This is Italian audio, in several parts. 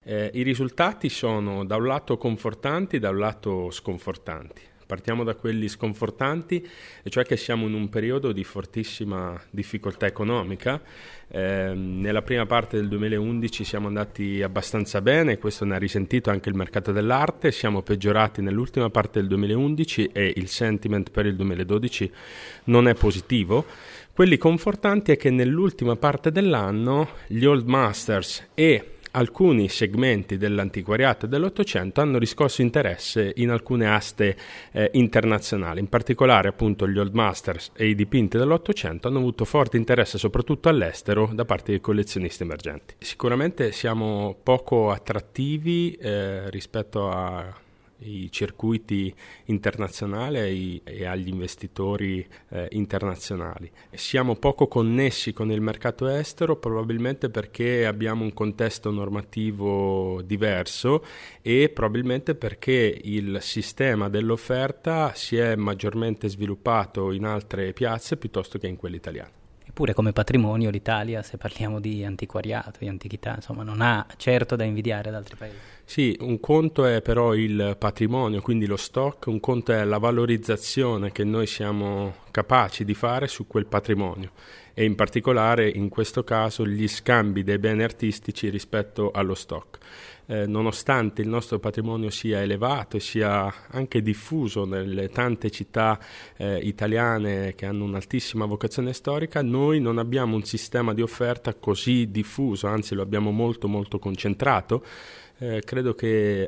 I risultati sono da un lato confortanti, da un lato sconfortanti. Partiamo da quelli sconfortanti, e cioè che siamo in un periodo di fortissima difficoltà economica. Nella prima parte del 2011 siamo andati abbastanza bene, questo ne ha risentito anche il mercato dell'arte, siamo peggiorati nell'ultima parte del 2011 e il sentiment per il 2012 non è positivo. Quelli confortanti è che nell'ultima parte dell'anno gli old masters e alcuni segmenti dell'antiquariato e dell'Ottocento hanno riscosso interesse in alcune aste internazionali, in particolare appunto gli old masters e i dipinti dell'Ottocento hanno avuto forte interesse soprattutto all'estero da parte dei collezionisti emergenti. Sicuramente siamo poco attrattivi rispetto ai circuiti internazionali e agli investitori internazionali. Siamo poco connessi con il mercato estero, probabilmente perché abbiamo un contesto normativo diverso e probabilmente perché il sistema dell'offerta si è maggiormente sviluppato in altre piazze piuttosto che in quelle italiane. Eppure come patrimonio l'Italia, se parliamo di antiquariato, di antichità, insomma, non ha certo da invidiare ad altri paesi. Sì, un conto è però il patrimonio, quindi lo stock, un conto è la valorizzazione che noi siamo capaci di fare su quel patrimonio e in particolare in questo caso gli scambi dei beni artistici rispetto allo stock. Nonostante il nostro patrimonio sia elevato e sia anche diffuso nelle tante città italiane che hanno un'altissima vocazione storica, noi non abbiamo un sistema di offerta così diffuso, anzi lo abbiamo molto molto concentrato. Credo che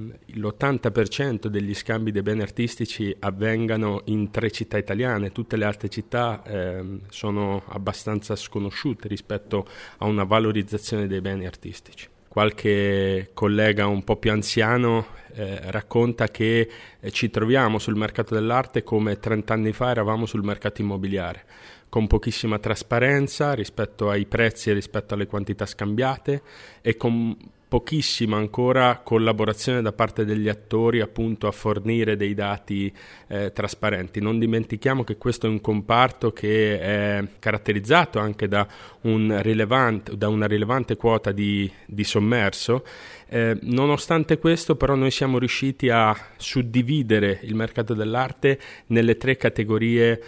l'80% degli scambi dei beni artistici avvengano in 3 città italiane, tutte le altre città sono abbastanza sconosciute rispetto a una valorizzazione dei beni artistici. Qualche collega un po' più anziano racconta che ci troviamo sul mercato dell'arte come 30 anni fa eravamo sul mercato immobiliare, con pochissima trasparenza rispetto ai prezzi e rispetto alle quantità scambiate e con pochissima ancora collaborazione da parte degli attori appunto a fornire dei dati trasparenti. Non dimentichiamo che questo è un comparto che è caratterizzato anche da una rilevante quota di sommerso. Nonostante questo però noi siamo riusciti a suddividere il mercato dell'arte nelle 3 categorie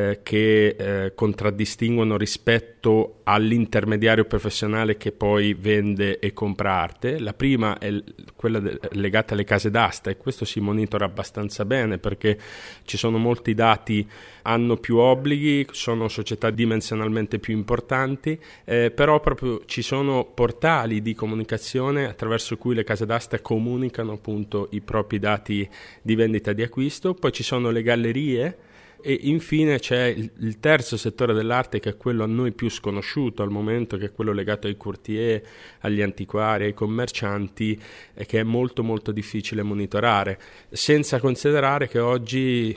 che contraddistinguono rispetto all'intermediario professionale che poi vende e compra arte. La prima è quella legata alle case d'asta e questo si monitora abbastanza bene perché ci sono molti dati, hanno più obblighi, sono società dimensionalmente più importanti, però proprio ci sono portali di comunicazione attraverso cui le case d'asta comunicano appunto i propri dati di vendita e di acquisto. Poi ci sono le gallerie e infine c'è il terzo settore dell'arte che è quello a noi più sconosciuto al momento, che è quello legato ai courtier, agli antiquari, ai commercianti e che è molto molto difficile monitorare, senza considerare che oggi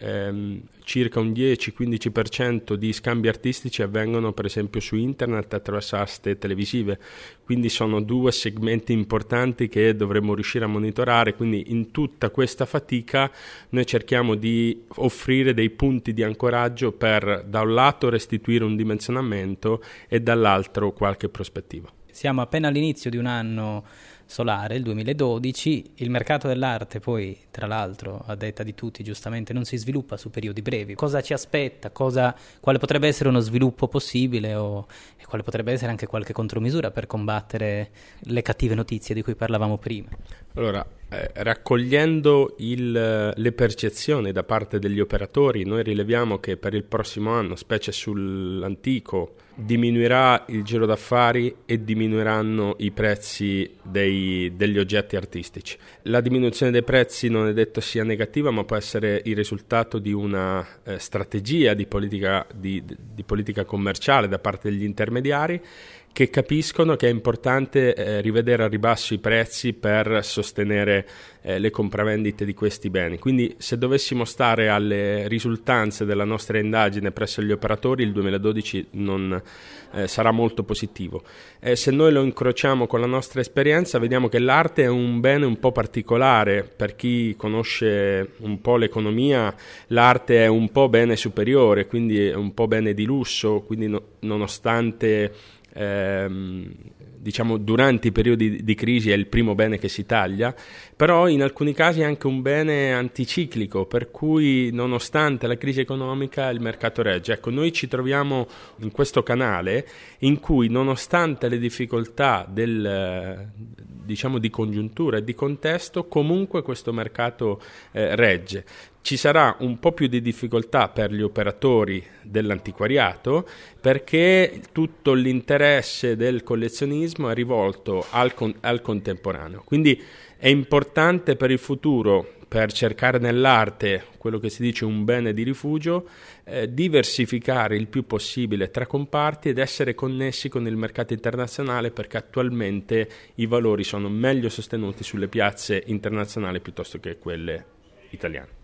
circa un 10-15% di scambi artistici avvengono per esempio su internet attraverso aste televisive, quindi sono 2 segmenti importanti che dovremmo riuscire a monitorare. Quindi in tutta questa fatica noi cerchiamo di offrire dei punti di ancoraggio per da un lato restituire un dimensionamento e dall'altro qualche prospettiva. Siamo appena all'inizio di un anno solare, il 2012, il mercato dell'arte poi, tra l'altro, a detta di tutti, giustamente, non si sviluppa su periodi brevi. Cosa ci aspetta? Quale potrebbe essere uno sviluppo possibile e quale potrebbe essere anche qualche contromisura per combattere le cattive notizie di cui parlavamo prima? Allora, raccogliendo le percezioni da parte degli operatori, noi rileviamo che per il prossimo anno, specie sull'antico, diminuirà il giro d'affari e diminuiranno i prezzi degli oggetti artistici. La diminuzione dei prezzi non è detto sia negativa, ma può essere il risultato di una strategia di politica commerciale da parte degli intermediari che capiscono che è importante rivedere al ribasso i prezzi per sostenere le compravendite di questi beni. Quindi se dovessimo stare alle risultanze della nostra indagine presso gli operatori, il 2012 non sarà molto positivo. Se noi lo incrociamo con la nostra esperienza, vediamo che l'arte è un bene un po' particolare. Per chi conosce un po' l'economia, l'arte è un po' bene superiore, quindi è un po' bene di lusso, quindi nonostante diciamo durante i periodi di crisi è il primo bene che si taglia, però in alcuni casi è anche un bene anticiclico, per cui nonostante la crisi economica il mercato regge. Ecco, noi ci troviamo in questo canale in cui nonostante le difficoltà diciamo di congiuntura e di contesto, comunque questo mercato regge. Ci sarà un po' più di difficoltà per gli operatori dell'antiquariato, perché tutto l'interesse del collezionismo è rivolto al contemporaneo. Quindi è importante per il futuro, per cercare nell'arte quello che si dice un bene di rifugio, diversificare il più possibile tra comparti ed essere connessi con il mercato internazionale, perché attualmente i valori sono meglio sostenuti sulle piazze internazionali piuttosto che quelle italiane.